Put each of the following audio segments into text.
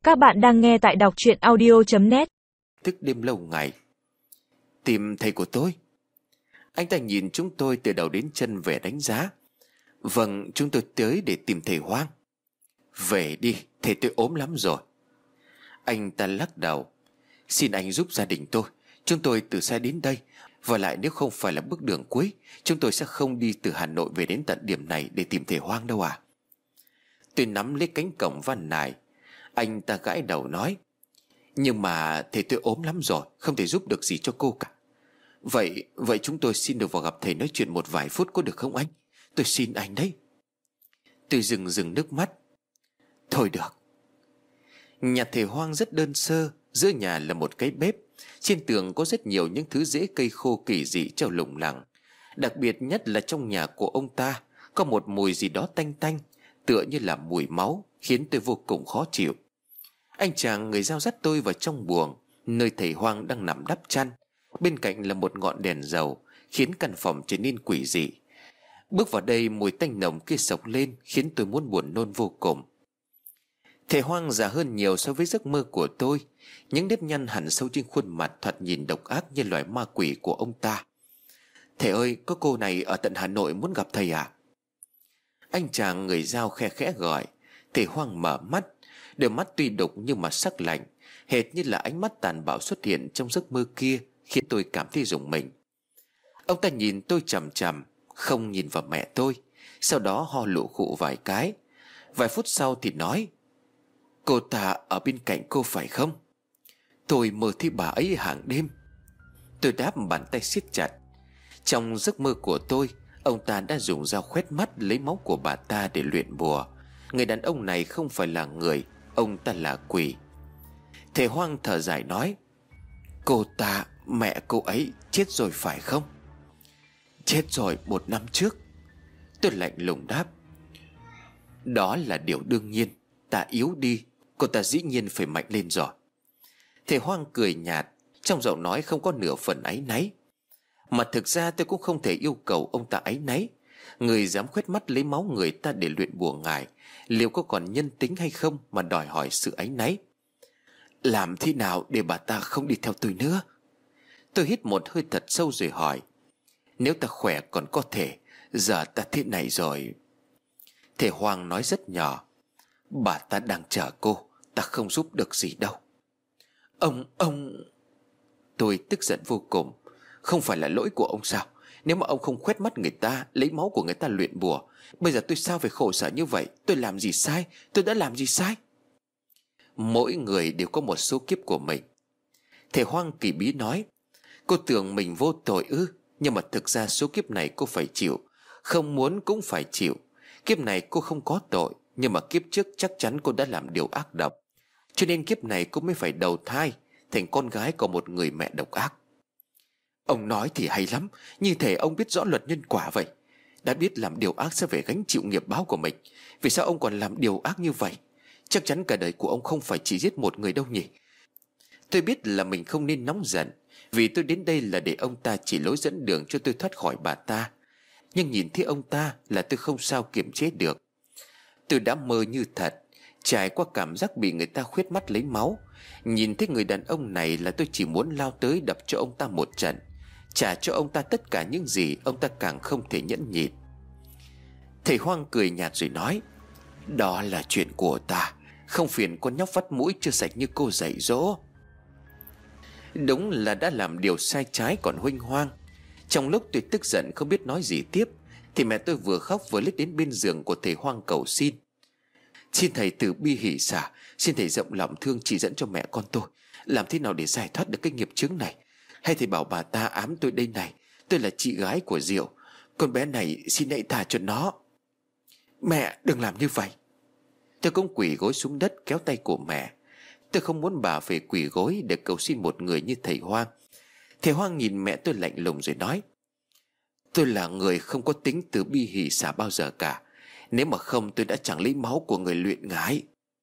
Các bạn đang nghe tại đọc truyện audio.net. Thức đêm lâu ngày tìm thầy của tôi. Anh ta nhìn chúng tôi từ đầu đến chân về đánh giá. Vâng, chúng tôi tới để tìm thầy Hoang. Về đi, thầy tôi ốm lắm rồi. Anh ta lắc đầu. Xin anh giúp gia đình tôi. Chúng tôi từ xa đến đây. Và lại nếu không phải là bước đường cuối, chúng tôi sẽ không đi từ Hà Nội về đến tận điểm này để tìm thầy Hoang đâu à. Tôi nắm lấy cánh cổng van nài. Anh ta gãi đầu nói: Nhưng mà thầy tôi ốm lắm rồi, không thể giúp được gì cho cô cả. Vậy chúng tôi xin được vào gặp thầy nói chuyện một vài phút có được không anh? Tôi xin anh đấy. Tôi dừng nước mắt. Thôi được. Nhà thầy Hoang rất đơn sơ. Giữa nhà là một cái bếp. Trên tường có rất nhiều những thứ rễ cây khô kỳ dị treo lủng lẳng. Đặc biệt nhất là trong nhà của ông ta có một mùi gì đó tanh tanh, tựa như là mùi máu, khiến tôi vô cùng khó chịu. Anh chàng người giao dắt tôi vào trong buồng, nơi thầy Hoang đang nằm đắp chăn. Bên cạnh là một ngọn đèn dầu, khiến căn phòng trở nên quỷ dị. Bước vào đây, mùi tanh nồng kia sộc lên, khiến tôi muốn buồn nôn vô cùng. Thầy Hoang già hơn nhiều so với giấc mơ của tôi. Những nếp nhăn hẳn sâu trên khuôn mặt thoạt nhìn độc ác như loài ma quỷ của ông ta. Thầy ơi, có cô này ở tận Hà Nội muốn gặp thầy à? Anh chàng người giao khe khẽ gọi. Thầy Hoang mở mắt. Đôi mắt tuy đục nhưng mà sắc lạnh, hệt như là ánh mắt tàn bạo xuất hiện trong giấc mơ kia, khiến tôi cảm thấy rùng mình. Ông ta nhìn tôi chằm chằm, không nhìn vào mẹ tôi. Sau đó ho lụ khụ vài cái. Vài phút sau thì nói: Cô ta ở bên cạnh cô phải không? Tôi mơ thấy bà ấy hàng đêm. Tôi đáp, bàn tay siết chặt. Trong giấc mơ của tôi, ông ta đã dùng dao khoét mắt lấy máu của bà ta để luyện bùa. Người đàn ông này không phải là người, ông ta là quỷ. Thầy Hoang thở dài nói: Cô ta, mẹ cô ấy chết rồi phải không? Chết rồi 1 năm trước. Tôi lạnh lùng đáp: Đó là điều đương nhiên. Ta yếu đi, cô ta dĩ nhiên phải mạnh lên rồi. Thầy Hoang cười nhạt, trong giọng nói không có nửa phần áy náy. Mà thực ra tôi cũng không thể yêu cầu ông ta áy náy. Người dám khoét mắt lấy máu người ta để luyện bùa ngài, liệu có còn nhân tính hay không mà đòi hỏi sự áy náy? Làm thế nào để bà ta không đi theo tôi nữa? Tôi hít một hơi thật sâu rồi hỏi: Nếu ta khỏe còn có thể, giờ ta thế này rồi. Thầy Hoang nói rất nhỏ: Bà ta đang chờ cô, ta không giúp được gì đâu. Ông... Tôi tức giận vô cùng. Không phải là lỗi của ông sao? Nếu mà ông không khoét mắt người ta, lấy máu của người ta luyện bùa, bây giờ tôi sao phải khổ sở như vậy? Tôi làm gì sai? Tôi đã làm gì sai? Mỗi người đều có một số kiếp của mình. Thầy Hoang kỳ bí nói: Cô tưởng mình vô tội ư? Nhưng mà thực ra số kiếp này cô phải chịu, không muốn cũng phải chịu. Kiếp này cô không có tội, nhưng mà kiếp trước chắc chắn cô đã làm điều ác độc, cho nên kiếp này cô mới phải đầu thai thành con gái của một người mẹ độc ác. Ông nói thì hay lắm, như thể ông biết rõ luật nhân quả vậy. Đã biết làm điều ác sẽ phải gánh chịu nghiệp báo của mình, vì sao ông còn làm điều ác như vậy? Chắc chắn cả đời của ông không phải chỉ giết một người đâu nhỉ? Tôi biết là mình không nên nóng giận, vì tôi đến đây là để ông ta chỉ lối dẫn đường cho tôi thoát khỏi bà ta. Nhưng nhìn thấy ông ta là tôi không sao kiềm chế được. Tôi đã mơ như thật, trải qua cảm giác bị người ta khoét mắt lấy máu. Nhìn thấy người đàn ông này là tôi chỉ muốn lao tới đập cho ông ta một trận, trả cho ông ta tất cả những gì ông ta càng không thể nhẫn nhịn. Thầy Hoang cười nhạt rồi nói: Đó là chuyện của ta, không phiền con nhóc vắt mũi chưa sạch như cô dạy dỗ. Đúng là đã làm điều sai trái còn huênh hoang. Trong lúc tôi tức giận không biết nói gì tiếp, thì mẹ tôi vừa khóc vừa lết đến bên giường của thầy Hoang cầu xin: Xin thầy từ bi hỷ xả, xin thầy rộng lòng thương chỉ dẫn cho mẹ con tôi, làm thế nào để giải thoát được cái nghiệp chướng này. Hay thầy bảo bà ta ám tôi đây này, tôi là chị gái của Diệu, con bé này xin hãy tha cho nó. Mẹ đừng làm như vậy. Tôi cũng quỳ gối xuống đất kéo tay của mẹ. Tôi không muốn bà phải quỳ gối để cầu xin một người như thầy Hoang. Thầy Hoang nhìn mẹ tôi lạnh lùng rồi nói: Tôi là người không có tính từ bi hỷ xả bao giờ cả. Nếu mà không tôi đã chẳng lấy máu của người luyện ngái.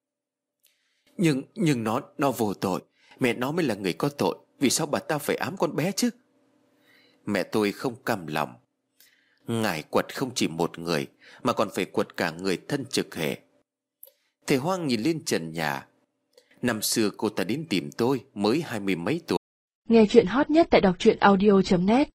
Nhưng nó vô tội. Mẹ nó mới là người có tội. Vì sao bà ta phải ám con bé chứ? Mẹ tôi không cam lòng. Ngài quật không chỉ một người, mà còn phải quật cả người thân trực hệ. Thầy Hoang nhìn lên trần nhà. Năm xưa cô ta đến tìm tôi mới 20 mấy tuổi. Nghe chuyện hot nhất tại đọc truyện audio.net.